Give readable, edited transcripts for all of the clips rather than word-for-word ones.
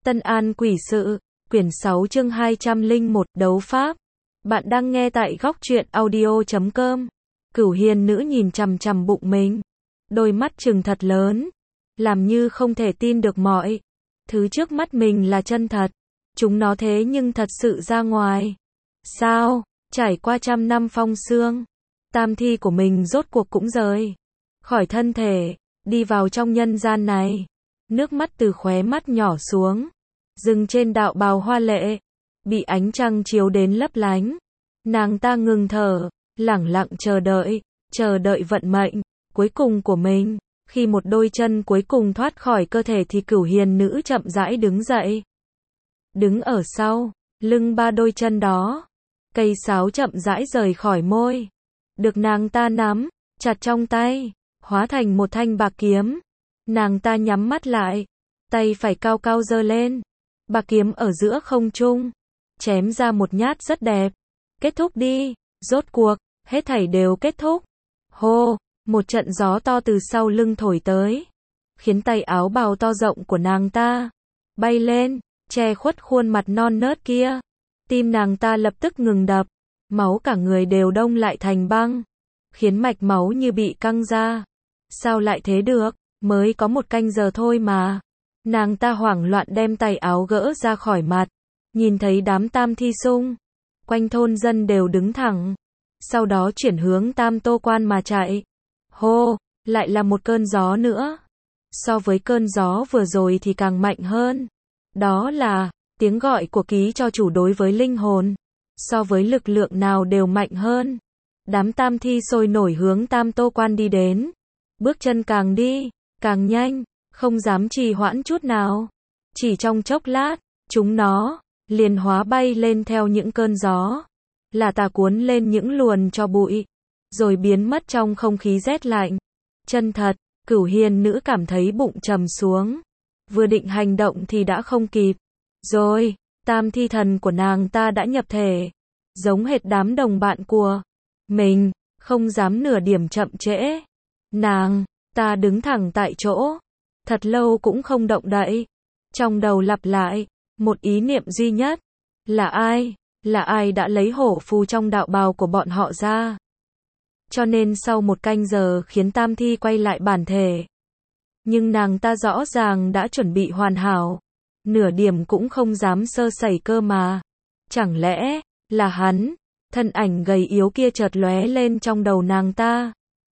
Tân An Quỷ Sự, quyển 6 chương 201, đấu pháp. Bạn đang nghe tại góc truyện audio.com. Cửu Hiền nữ nhìn chằm chằm bụng mình, đôi mắt trừng thật lớn, làm như không thể tin được mọi thứ trước mắt mình là chân thật. Chúng nó thế nhưng thật sự ra ngoài. Sao? Trải qua trăm năm phong sương, tam thi của mình rốt cuộc cũng rời khỏi thân thể, đi vào trong nhân gian này. Nước mắt từ khóe mắt nhỏ xuống, dừng trên đạo bào hoa lệ, bị ánh trăng chiếu đến lấp lánh. Nàng ta ngừng thở, lẳng lặng chờ đợi vận mệnh cuối cùng của mình. Khi một đôi chân cuối cùng thoát khỏi cơ thể thì Cửu Hiền nữ chậm rãi đứng dậy. Đứng ở sau lưng ba đôi chân đó, cây sáo chậm rãi rời khỏi môi, được nàng ta nắm chặt trong tay, hóa thành một thanh bạc kiếm. Nàng ta nhắm mắt lại, tay phải cao cao giơ lên, bạc kiếm ở giữa không trung, chém ra một nhát rất đẹp. Kết thúc đi, rốt cuộc, hết thảy đều kết thúc. Hô, một trận gió to từ sau lưng thổi tới, khiến tay áo bào to rộng của nàng ta bay lên, che khuất khuôn mặt non nớt kia. Tim nàng ta lập tức ngừng đập, máu cả người đều đông lại thành băng, khiến mạch máu như bị căng ra. Sao lại thế được? Mới có một canh giờ thôi mà. Nàng ta hoảng loạn đem tay áo gỡ ra khỏi mặt, nhìn thấy đám tam thi xung quanh thôn dân đều đứng thẳng, sau đó chuyển hướng Tam Tô Quan mà chạy. Hô, lại là một cơn gió nữa. So với cơn gió vừa rồi thì càng mạnh hơn. Đó là tiếng gọi của ký cho chủ đối với linh hồn. So với lực lượng nào đều mạnh hơn. Đám tam thi sôi nổi hướng Tam Tô Quan đi đến. Bước chân càng đi càng nhanh, không dám trì hoãn chút nào. Chỉ trong chốc lát, chúng nó liền hóa bay lên theo những cơn gió, là tà cuốn lên những luồn tro bụi, rồi biến mất trong không khí rét lạnh. Chân thật, Cửu Hiền nữ cảm thấy bụng trầm xuống, vừa định hành động thì đã không kịp. Rồi, tam thi thần của nàng ta đã nhập thể, giống hệt đám đồng bạn của mình, không dám nửa điểm chậm trễ. Nàng ta đứng thẳng tại chỗ, thật lâu cũng không động đậy. Trong đầu lặp lại một ý niệm duy nhất, là ai đã lấy hổ phù trong đạo bào của bọn họ ra. Cho nên sau một canh giờ khiến tam thi quay lại bản thể. Nhưng nàng ta rõ ràng đã chuẩn bị hoàn hảo, nửa điểm cũng không dám sơ sẩy cơ mà. Chẳng lẽ là hắn? Thân ảnh gầy yếu kia chợt lóe lên trong đầu nàng ta.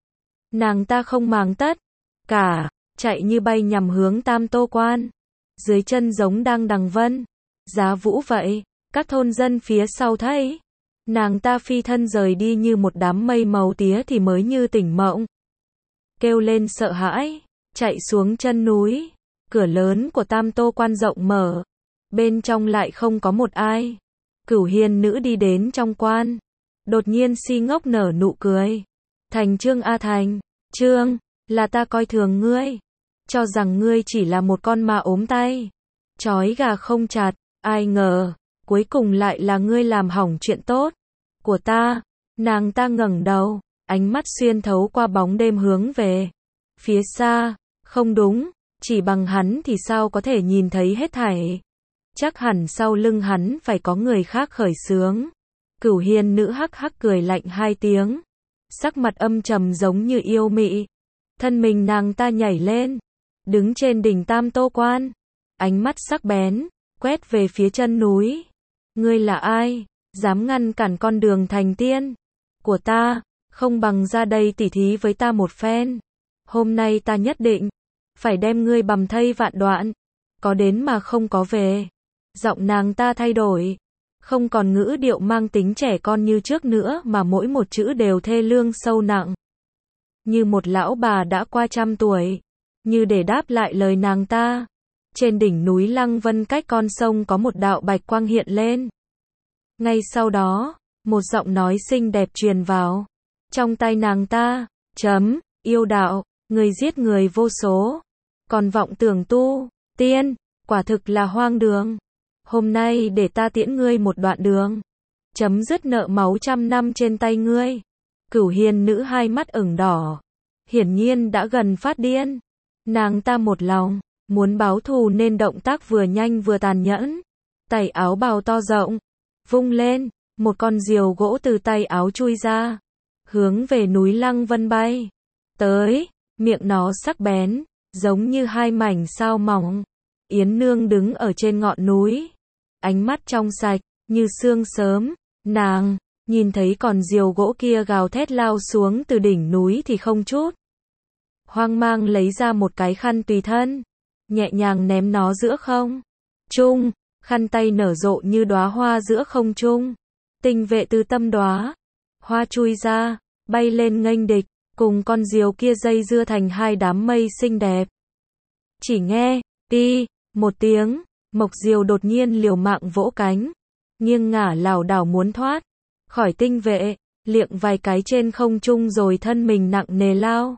Nàng ta không màng tất cả, chạy như bay nhằm hướng Tam Tô Quan. Dưới chân giống đang đằng vân giá vũ vậy. Các thôn dân phía sau thấy nàng ta phi thân rời đi như một đám mây màu tía thì mới như tỉnh mộng, kêu lên sợ hãi, chạy xuống chân núi. Cửa lớn của Tam Tô Quan rộng mở, bên trong lại không có một ai. Cửu Hiền nữ đi đến trong quan, đột nhiên si ngốc nở nụ cười. Thành Trương a Thành, Trương, là ta coi thường ngươi, cho rằng ngươi chỉ là một con ma ốm tay trói gà không chặt, ai ngờ cuối cùng lại là ngươi làm hỏng chuyện tốt của ta. Nàng ta ngẩng đầu, ánh mắt xuyên thấu qua bóng đêm hướng về phía xa. Không đúng, chỉ bằng hắn thì sao có thể nhìn thấy hết thảy. Chắc hẳn sau lưng hắn phải có người khác khởi xướng. Cửu Hiền nữ hắc hắc cười lạnh hai tiếng, sắc mặt âm trầm giống như yêu mị. Thân mình nàng ta nhảy lên, đứng trên đỉnh Tam Tô Quan, ánh mắt sắc bén quét về phía chân núi. Ngươi là ai, dám ngăn cản con đường thành tiên của ta? Không bằng ra đây tỉ thí với ta một phen. Hôm nay ta nhất định phải đem ngươi bầm thây vạn đoạn. Có đến mà không có về. Giọng nàng ta thay đổi, không còn ngữ điệu mang tính trẻ con như trước nữa mà mỗi một chữ đều thê lương sâu nặng, như một lão bà đã qua 100 tuổi. Như để đáp lại lời nàng ta, trên đỉnh núi Lăng Vân cách con sông có một đạo bạch quang hiện lên. Ngay sau đó, một giọng nói xinh đẹp truyền vào trong tai nàng ta. Yêu đạo, người giết người vô số, còn vọng tưởng tu tiên, quả thực là hoang đường. Hôm nay để ta tiễn ngươi một đoạn đường, chấm dứt nợ máu 100 năm trên tay ngươi. Cửu Hiền nữ hai mắt ửng đỏ, hiển nhiên đã gần phát điên. Nàng ta một lòng Muốn báo thù nên động tác vừa nhanh vừa tàn nhẫn. Tay áo bào to rộng, vung lên, một con diều gỗ từ tay áo chui ra, hướng về núi Lăng Vân bay tới, miệng nó sắc bén, giống như hai mảnh sao mỏng. Yến Nương đứng ở trên ngọn núi, ánh mắt trong sạch, như sương sớm, nàng nhìn thấy con diều gỗ kia gào thét lao xuống từ đỉnh núi thì không chút hoang mang lấy ra một cái khăn tùy thân, nhẹ nhàng ném nó giữa không trung, khăn tay nở rộ như đóa hoa giữa không trung. Tinh vệ từ tâm đóa hoa chui ra, bay lên nghênh địch, cùng con diều kia dây dưa thành hai đám mây xinh đẹp. Chỉ nghe ti một tiếng, mộc diều đột nhiên liều mạng vỗ cánh, nghiêng ngả lảo đảo muốn thoát khỏi tinh vệ, liệng vài cái trên không trung rồi thân mình nặng nề lao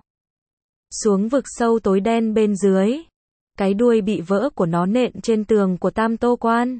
xuống vực sâu tối đen bên dưới. Cái đuôi bị vỡ của nó nện trên tường của Tam Tô Quan,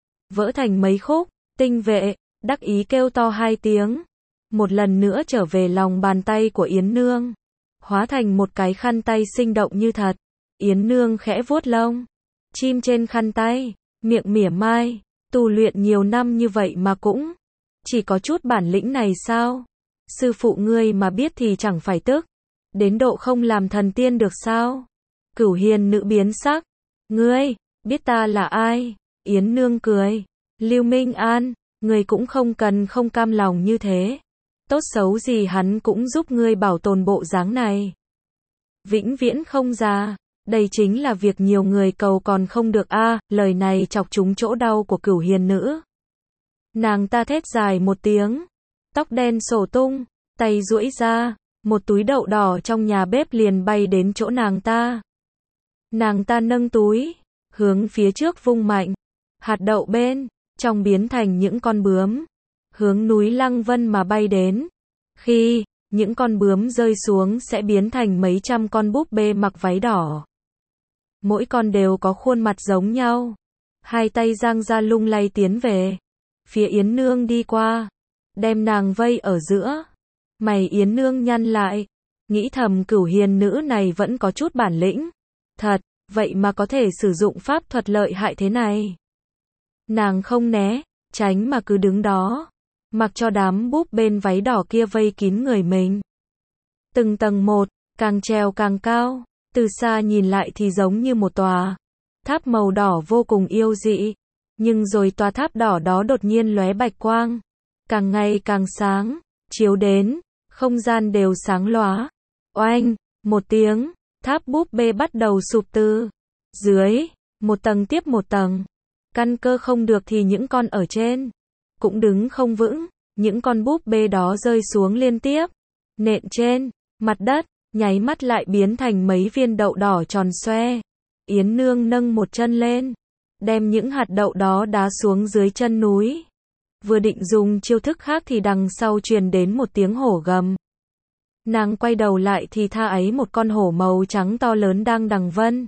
vỡ thành mấy khúc. Tinh vệ đắc ý kêu to hai tiếng, một lần nữa trở về lòng bàn tay của Yến Nương, hóa thành một cái khăn tay sinh động như thật. Yến Nương khẽ vuốt lông chim trên khăn tay, miệng mỉa mai, tu luyện nhiều năm như vậy mà cũng chỉ có chút bản lĩnh này sao? Sư phụ ngươi mà biết thì chẳng phải tức đến độ không làm thần tiên được sao? Cửu Hiền nữ biến sắc, ngươi biết ta là ai? Yến Nương cười, Lưu Minh An, ngươi cũng không cần không cam lòng như thế. Tốt xấu gì hắn cũng giúp ngươi bảo tồn bộ dáng này vĩnh viễn không già. Đây chính là việc nhiều người cầu còn không được a. Lời này chọc trúng chỗ đau của Cửu Hiền nữ. Nàng ta thét dài một tiếng, tóc đen xổ tung, tay duỗi ra, một túi đậu đỏ trong nhà bếp liền bay đến chỗ nàng ta. Nàng ta nâng túi, hướng phía trước vung mạnh, hạt đậu bên trong biến thành những con bướm, hướng núi Lăng Vân mà bay đến. Khi những con bướm rơi xuống sẽ biến thành mấy trăm con búp bê mặc váy đỏ. Mỗi con đều có khuôn mặt giống nhau. Hai tay giang ra lung lay tiến về phía Yến Nương đi qua, đem nàng vây ở giữa. Mày Yến Nương nhăn lại, nghĩ thầm Cửu Hiền nữ này vẫn có chút bản lĩnh. Thật, vậy mà có thể sử dụng pháp thuật lợi hại thế này. Nàng không né, tránh mà cứ đứng đó, mặc cho đám búp bên váy đỏ kia vây kín người mình. Từng tầng một, càng trèo càng cao, từ xa nhìn lại thì giống như một tòa tháp màu đỏ vô cùng yêu dị. Nhưng rồi tòa tháp đỏ đó đột nhiên lóe bạch quang, càng ngày càng sáng, chiếu đến, không gian đều sáng lóa. Oanh, một tiếng, tháp búp bê bắt đầu sụp từ dưới, một tầng tiếp một tầng. Căn cơ không được thì những con ở trên cũng đứng không vững, những con búp bê đó rơi xuống liên tiếp, nện trên mặt đất, nháy mắt lại biến thành mấy viên đậu đỏ tròn xoe. Yến Nương nâng một chân lên, đem những hạt đậu đó đá xuống dưới chân núi. Vừa định dùng chiêu thức khác thì đằng sau truyền đến một tiếng hổ gầm. Nàng quay đầu lại thì tha ấy một con hổ màu trắng to lớn đang đằng vân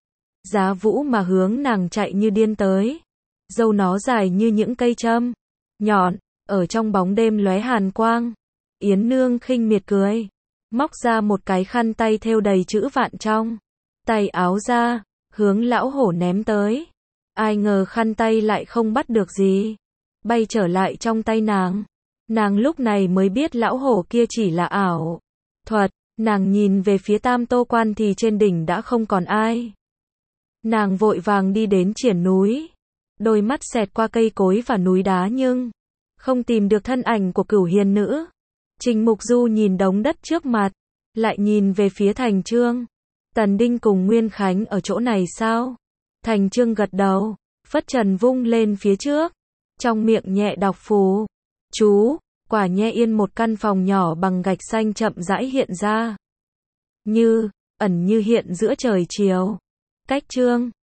giá vũ mà hướng nàng chạy như điên tới. Râu nó dài như những cây châm nhọn, ở trong bóng đêm lóe hàn quang. Yến Nương khinh miệt cười, móc ra một cái khăn tay thêu đầy chữ vạn trong tay áo ra, hướng lão hổ ném tới. Ai ngờ khăn tay lại không bắt được gì, bay trở lại trong tay nàng. Nàng lúc này mới biết lão hổ kia chỉ là ảo thuật. Nàng nhìn về phía Tam Tô Quan thì trên đỉnh đã không còn ai. Nàng vội vàng đi đến triển núi, đôi mắt xẹt qua cây cối và núi đá nhưng không tìm được thân ảnh của Cửu Hiền nữ. Trình Mục Du nhìn đống đất trước mặt, lại nhìn về phía Thành Trương. Tần Đinh cùng Nguyên Khánh ở chỗ này sao? Thành Trương gật đầu, phất trần vung lên phía trước, trong miệng nhẹ đọc phù chú. Quả nhe yên một căn phòng nhỏ bằng gạch xanh chậm rãi hiện ra, như ẩn như hiện giữa trời chiều. Cách Trương